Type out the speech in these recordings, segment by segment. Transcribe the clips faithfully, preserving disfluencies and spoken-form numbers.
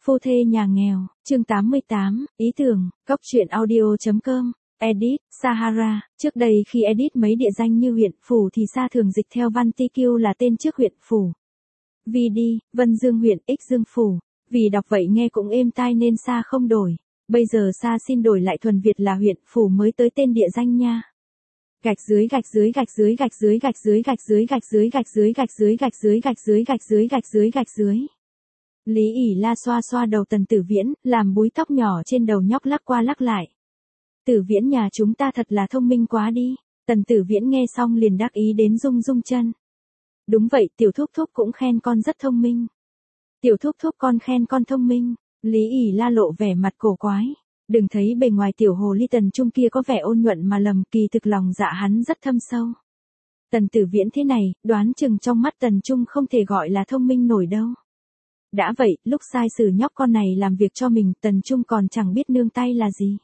Phu thê nhà nghèo, chương tám mươi tám, ý tưởng, góc truyện audio.com, edit, Sahara, trước đây khi edit mấy địa danh như huyện, phủ thì Sa thường dịch theo văn ti kiu là tên trước huyện, phủ. Vì đi, Vân Dương huyện, X Dương phủ, vì đọc vậy nghe cũng êm tai nên Sa không đổi. Bây giờ Sa xin đổi lại thuần Việt là huyện, phủ mới tới tên địa danh nha. Gạch dưới gạch dưới gạch dưới gạch dưới gạch dưới gạch dưới gạch dưới gạch dưới gạch dưới gạch dưới gạch dưới gạch dưới gạch dưới gạch dưới. Lý ỉ la xoa xoa đầu Tần Tử Viễn, làm búi tóc nhỏ trên đầu nhóc lắc qua lắc lại. Tử Viễn nhà chúng ta thật là thông minh quá đi. Tần Tử Viễn nghe xong liền đắc ý đến rung rung chân. Đúng vậy, tiểu thúc thúc cũng khen con rất thông minh. Tiểu thúc thúc con khen con thông minh. Lý ỉ la lộ vẻ mặt cổ quái. Đừng thấy bề ngoài tiểu hồ ly Tần Trung kia có vẻ ôn nhuận mà lầm, kỳ thực lòng dạ hắn rất thâm sâu. Tần Tử Viễn thế này, đoán chừng trong mắt Tần Trung không thể gọi là thông minh nổi đâu. Đã vậy, lúc sai sử nhóc con này làm việc cho mình, Tần Trung còn chẳng biết nương tay là gì.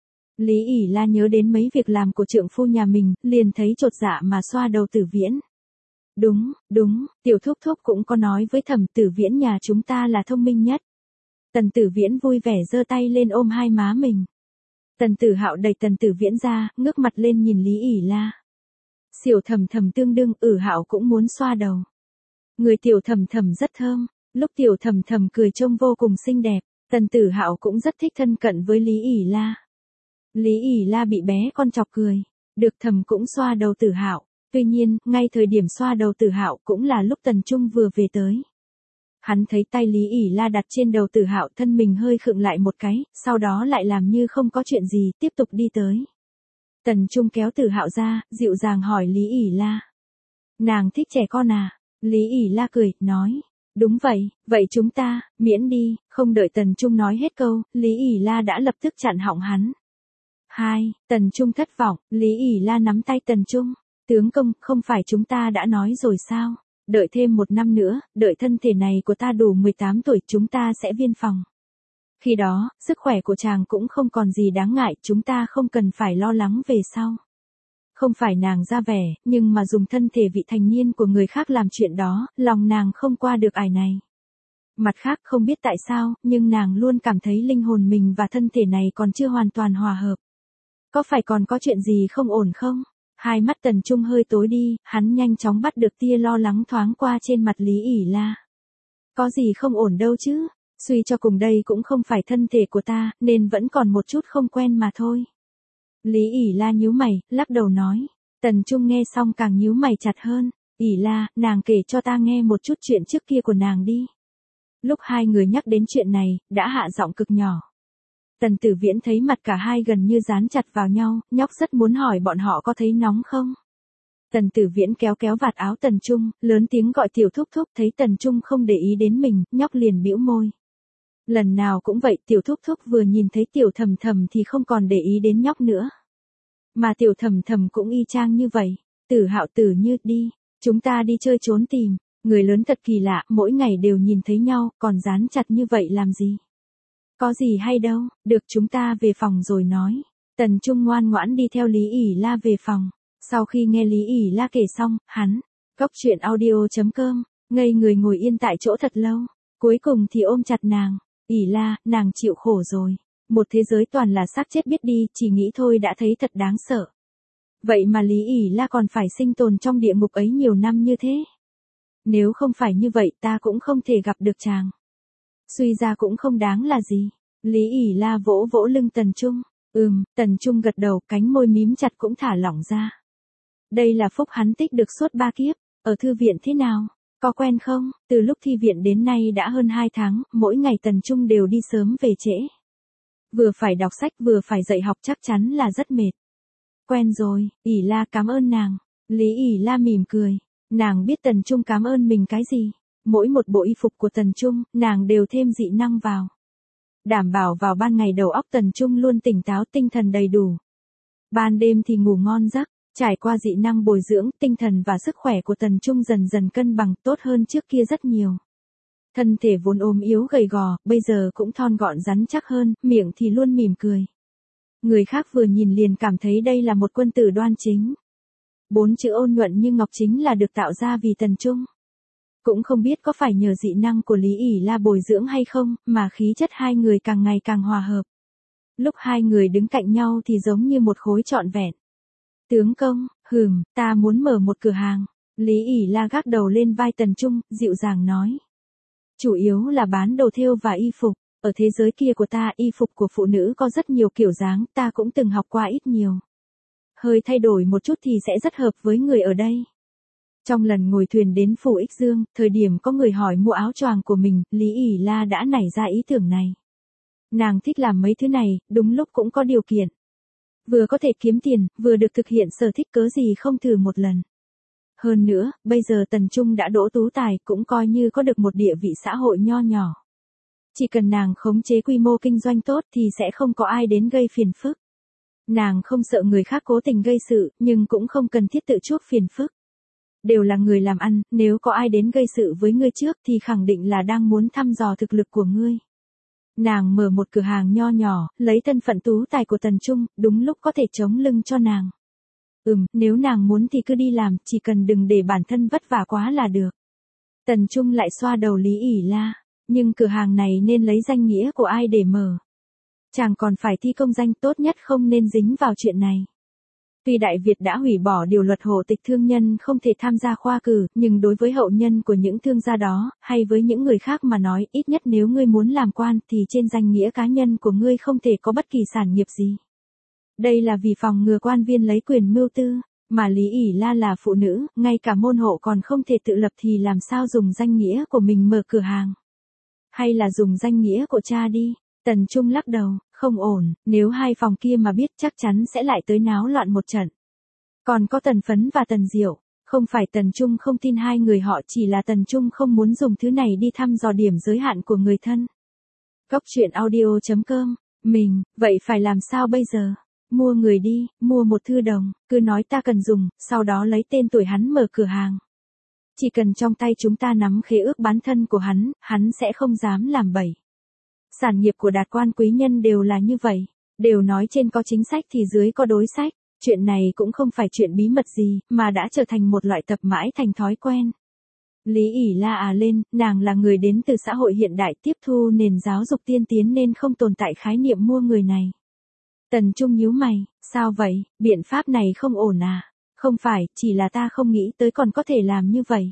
Lý ỉ la nhớ đến mấy việc làm của trượng phu nhà mình, liền thấy chột dạ mà xoa đầu Tử Viễn. Đúng, đúng, tiểu thúc thúc cũng có nói với Thẩm Tử Viễn nhà chúng ta là thông minh nhất. Tần Tử Viễn vui vẻ giơ tay lên ôm hai má mình. Tần Tử Hạo đẩy Tần Tử Viễn ra, ngước mặt lên nhìn Lý ỉ la. Xỉu Thầm Thầm tương đương, Ử Hạo cũng muốn xoa đầu. Người tiểu Thầm Thầm rất thơm, lúc tiểu Thầm Thầm cười trông vô cùng xinh đẹp, Tần Tử Hạo cũng rất thích thân cận với Lý ỉ la. Lý ỉ la bị bé con chọc cười, được Thầm cũng xoa đầu Tử Hạo. Tuy nhiên, ngay thời điểm xoa đầu Tử Hạo cũng là lúc Tần Trung vừa về tới. Hắn thấy tay Lý ỉ la đặt trên đầu Tử Hạo, thân mình hơi khựng lại một cái, sau đó lại làm như không có chuyện gì, tiếp tục đi tới. Tần Trung kéo Tử Hạo ra, dịu dàng hỏi Lý ỉ la. Nàng thích trẻ con à? Lý ỉ la cười, nói. Đúng vậy, vậy chúng ta, miễn đi, không đợi Tần Trung nói hết câu, Lý ỉ la đã lập tức chặn họng hắn. Hai, Tần Trung thất vọng, Lý ỉ la nắm tay Tần Trung. Tướng công, không phải chúng ta đã nói rồi sao? Đợi thêm một năm nữa, đợi thân thể này của ta đủ mười tám tuổi chúng ta sẽ viên phòng. Khi đó, sức khỏe của chàng cũng không còn gì đáng ngại, chúng ta không cần phải lo lắng về sau. Không phải nàng ra vẻ, nhưng mà dùng thân thể vị thành niên của người khác làm chuyện đó, lòng nàng không qua được ải này. Mặt khác không biết tại sao, nhưng nàng luôn cảm thấy linh hồn mình và thân thể này còn chưa hoàn toàn hòa hợp. Có phải còn có chuyện gì không ổn không? Hai mắt Tần Trung hơi tối đi, hắn nhanh chóng bắt được tia lo lắng thoáng qua trên mặt Lý ỉ la. Có gì không ổn đâu chứ, suy cho cùng đây cũng không phải thân thể của ta, nên vẫn còn một chút không quen mà thôi. Lý ỉ la nhíu mày, lắc đầu nói. Tần Trung nghe xong càng nhíu mày chặt hơn. ỉ la, nàng kể cho ta nghe một chút chuyện trước kia của nàng đi. Lúc hai người nhắc đến chuyện này, đã hạ giọng cực nhỏ. Tần Tử Viễn thấy mặt cả hai gần như dán chặt vào nhau, nhóc rất muốn hỏi bọn họ có thấy nóng không. Tần Tử Viễn kéo kéo vạt áo Tần Trung, lớn tiếng gọi tiểu thúc thúc, thấy Tần Trung không để ý đến mình, nhóc liền bĩu môi. Lần nào cũng vậy, tiểu thúc thúc vừa nhìn thấy tiểu Thầm Thầm thì không còn để ý đến nhóc nữa. Mà tiểu Thầm Thầm cũng y chang như vậy. Tử Hạo Tử Như, đi, chúng ta đi chơi trốn tìm, người lớn thật kỳ lạ, mỗi ngày đều nhìn thấy nhau, còn dán chặt như vậy làm gì? Có gì hay đâu, được chúng ta về phòng rồi nói. Tần Trung ngoan ngoãn đi theo Lý ỉ la về phòng. Sau khi nghe Lý ỉ la kể xong, hắn, góc truyện audio.com, ngây người ngồi yên tại chỗ thật lâu. Cuối cùng thì ôm chặt nàng. ỉ la, nàng chịu khổ rồi. Một thế giới toàn là xác chết biết đi, chỉ nghĩ thôi đã thấy thật đáng sợ. Vậy mà Lý ỉ la còn phải sinh tồn trong địa ngục ấy nhiều năm như thế. Nếu không phải như vậy ta cũng không thể gặp được chàng. Suy ra cũng không đáng là gì. Lý ỉ la vỗ vỗ lưng Tần Trung. Ừm, Tần Trung gật đầu, cánh môi mím chặt cũng thả lỏng ra. Đây là phúc hắn tích được suốt ba kiếp. Ở thư viện thế nào? Có quen không? Từ lúc thi viện đến nay đã hơn hai tháng, mỗi ngày Tần Trung đều đi sớm về trễ. Vừa phải đọc sách vừa phải dạy học chắc chắn là rất mệt. Quen rồi, ỉ la cảm ơn nàng. Lý ỉ la mỉm cười. Nàng biết Tần Trung cảm ơn mình cái gì. Mỗi một bộ y phục của Tần Trung, nàng đều thêm dị năng vào. Đảm bảo vào ban ngày đầu óc Tần Trung luôn tỉnh táo, tinh thần đầy đủ. Ban đêm thì ngủ ngon giấc, trải qua dị năng bồi dưỡng, tinh thần và sức khỏe của Tần Trung dần dần cân bằng, tốt hơn trước kia rất nhiều. Thân thể vốn ốm yếu gầy gò, bây giờ cũng thon gọn rắn chắc hơn, miệng thì luôn mỉm cười. Người khác vừa nhìn liền cảm thấy đây là một quân tử đoan chính. Bốn chữ ôn nhuận như ngọc chính là được tạo ra vì Tần Trung. Cũng không biết có phải nhờ dị năng của Lý ỉ La bồi dưỡng hay không, mà khí chất hai người càng ngày càng hòa hợp. Lúc hai người đứng cạnh nhau thì giống như một khối trọn vẹn. Tướng công, hừm, ta muốn mở một cửa hàng. Lý ỉ La gác đầu lên vai Tần Trung, dịu dàng nói. Chủ yếu là bán đồ thêu và y phục. Ở thế giới kia của ta, y phục của phụ nữ có rất nhiều kiểu dáng, ta cũng từng học qua ít nhiều. Hơi thay đổi một chút thì sẽ rất hợp với người ở đây. Trong lần ngồi thuyền đến phủ Ích Dương, thời điểm có người hỏi mua áo choàng của mình, Lý ỉ La đã nảy ra ý tưởng này. Nàng thích làm mấy thứ này, đúng lúc cũng có điều kiện. Vừa có thể kiếm tiền, vừa được thực hiện sở thích, cớ gì không thử một lần. Hơn nữa, bây giờ Tần Trung đã đỗ tú tài, cũng coi như có được một địa vị xã hội nho nhỏ. Chỉ cần nàng khống chế quy mô kinh doanh tốt thì sẽ không có ai đến gây phiền phức. Nàng không sợ người khác cố tình gây sự, nhưng cũng không cần thiết tự chuốc phiền phức. Đều là người làm ăn, nếu có ai đến gây sự với ngươi trước thì khẳng định là đang muốn thăm dò thực lực của ngươi. Nàng mở một cửa hàng nho nhỏ, lấy thân phận tú tài của Tần Trung, đúng lúc có thể chống lưng cho nàng. Ừm, nếu nàng muốn thì cứ đi làm, chỉ cần đừng để bản thân vất vả quá là được. Tần Trung lại xoa đầu Lý ỉ La, nhưng cửa hàng này nên lấy danh nghĩa của ai để mở? Chàng còn phải thi công danh, tốt nhất không nên dính vào chuyện này. Tuy Đại Việt đã hủy bỏ điều luật hộ tịch thương nhân không thể tham gia khoa cử, nhưng đối với hậu nhân của những thương gia đó, hay với những người khác mà nói, ít nhất nếu ngươi muốn làm quan thì trên danh nghĩa cá nhân của ngươi không thể có bất kỳ sản nghiệp gì. Đây là vì phòng ngừa quan viên lấy quyền mưu tư, mà Lý ỉ La là phụ nữ, ngay cả môn hộ còn không thể tự lập thì làm sao dùng danh nghĩa của mình mở cửa hàng. Hay là dùng danh nghĩa của cha đi. Tần Trung lắc đầu, không ổn, nếu hai phòng kia mà biết chắc chắn sẽ lại tới náo loạn một trận. Còn có Tần Phấn và Tần Diệu, không phải Tần Trung không tin hai người họ, chỉ là Tần Trung không muốn dùng thứ này đi thăm dò điểm giới hạn của người thân. Góc truyện audio chấm com, mình, vậy phải làm sao bây giờ? Mua người đi, mua một thư đồng, cứ nói ta cần dùng, sau đó lấy tên tuổi hắn mở cửa hàng. Chỉ cần trong tay chúng ta nắm khế ước bán thân của hắn, hắn sẽ không dám làm bậy. Sản nghiệp của đạt quan quý nhân đều là như vậy, đều nói trên có chính sách thì dưới có đối sách, chuyện này cũng không phải chuyện bí mật gì, mà đã trở thành một loại tập mãi thành thói quen. Lý ỉ La à lên, nàng là người đến từ xã hội hiện đại tiếp thu nền giáo dục tiên tiến nên không tồn tại khái niệm mua người này. Tần Trung nhíu mày, sao vậy, biện pháp này không ổn à? Không phải, chỉ là ta không nghĩ tới còn có thể làm như vậy.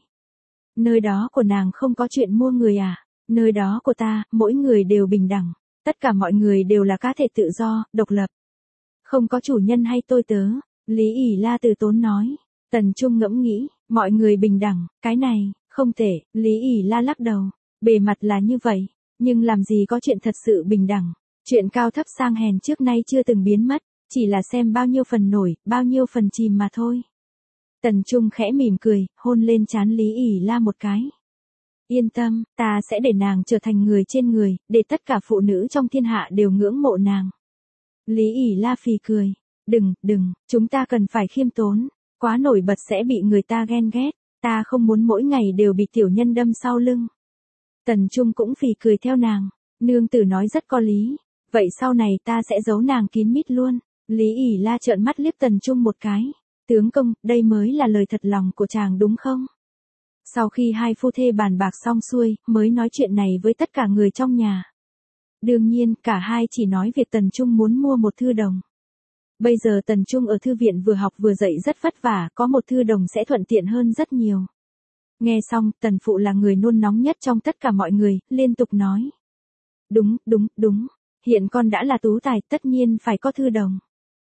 Nơi đó của nàng không có chuyện mua người à? Nơi đó của ta, mỗi người đều bình đẳng. Tất cả mọi người đều là cá thể tự do, độc lập. Không có chủ nhân hay tôi tớ. Lý ỉ La từ tốn nói. Tần Trung ngẫm nghĩ, mọi người bình đẳng, cái này, không thể. Lý ỉ La lắc đầu. Bề mặt là như vậy, nhưng làm gì có chuyện thật sự bình đẳng. Chuyện cao thấp sang hèn trước nay chưa từng biến mất, chỉ là xem bao nhiêu phần nổi, bao nhiêu phần chìm mà thôi. Tần Trung khẽ mỉm cười, hôn lên trán Lý ỉ La một cái. Yên tâm, ta sẽ để nàng trở thành người trên người, để tất cả phụ nữ trong thiên hạ đều ngưỡng mộ nàng. Lý ỉ La phì cười. Đừng, đừng, chúng ta cần phải khiêm tốn. Quá nổi bật sẽ bị người ta ghen ghét. Ta không muốn mỗi ngày đều bị tiểu nhân đâm sau lưng. Tần Trung cũng phì cười theo nàng. Nương tử nói rất có lý. Vậy sau này ta sẽ giấu nàng kín mít luôn. Lý ỉ La trợn mắt liếc Tần Trung một cái. Tướng công, đây mới là lời thật lòng của chàng đúng không? Sau khi hai phu thê bàn bạc xong xuôi, mới nói chuyện này với tất cả người trong nhà. Đương nhiên, cả hai chỉ nói việc Tần Trung muốn mua một thư đồng. Bây giờ Tần Trung ở thư viện vừa học vừa dạy rất vất vả, có một thư đồng sẽ thuận tiện hơn rất nhiều. Nghe xong, Tần Phụ là người nôn nóng nhất trong tất cả mọi người, liên tục nói. Đúng, đúng, đúng, hiện con đã là tú tài, tất nhiên phải có thư đồng.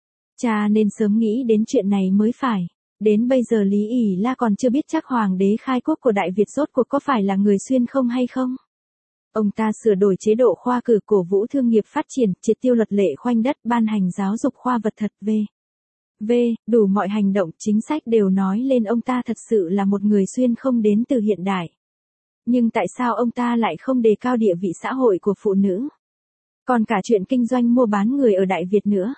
Cha nên sớm nghĩ đến chuyện này mới phải. Đến bây giờ Lý ỉ La còn chưa biết chắc hoàng đế khai quốc của Đại Việt rốt cuộc có phải là người Xuyên không hay không. Ông ta sửa đổi chế độ khoa cử, cổ vũ thương nghiệp phát triển, triệt tiêu luật lệ khoanh đất, ban hành giáo dục khoa vật thật v. V, đủ mọi hành động, chính sách đều nói lên ông ta thật sự là một người Xuyên không đến từ hiện đại. Nhưng tại sao ông ta lại không đề cao địa vị xã hội của phụ nữ? Còn cả chuyện kinh doanh mua bán người ở Đại Việt nữa.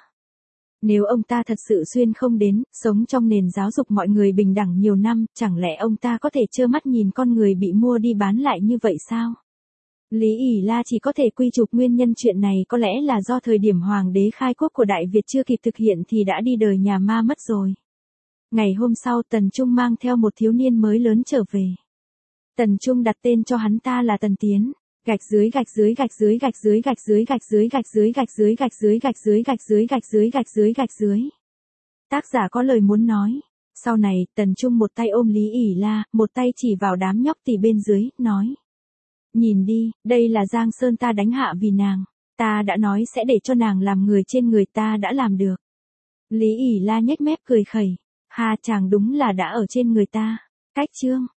Nếu ông ta thật sự Xuyên không đến, sống trong nền giáo dục mọi người bình đẳng nhiều năm, chẳng lẽ ông ta có thể trơ mắt nhìn con người bị mua đi bán lại như vậy sao? Lý ỉ La chỉ có thể quy chụp nguyên nhân chuyện này có lẽ là do thời điểm hoàng đế khai quốc của Đại Việt chưa kịp thực hiện thì đã đi đời nhà ma mất rồi. Ngày hôm sau Tần Trung mang theo một thiếu niên mới lớn trở về. Tần Trung đặt tên cho hắn ta là Tần Tiến. Gạch dưới gạch dưới gạch dưới gạch dưới gạch dưới gạch dưới gạch dưới gạch dưới gạch dưới gạch dưới gạch dưới gạch dưới gạch dưới gạch dưới. Tác giả có lời muốn nói. Sau này, Tần Trung một tay ôm Lý ỉ La, một tay chỉ vào đám nhóc tỳ bên dưới, nói. Nhìn đi, đây là Giang Sơn ta đánh hạ vì nàng. Ta đã nói sẽ để cho nàng làm người trên người ta đã làm được. Lý ỉ La nhếch mép cười khẩy. Ha, chàng đúng là đã ở trên người ta. Cách chương.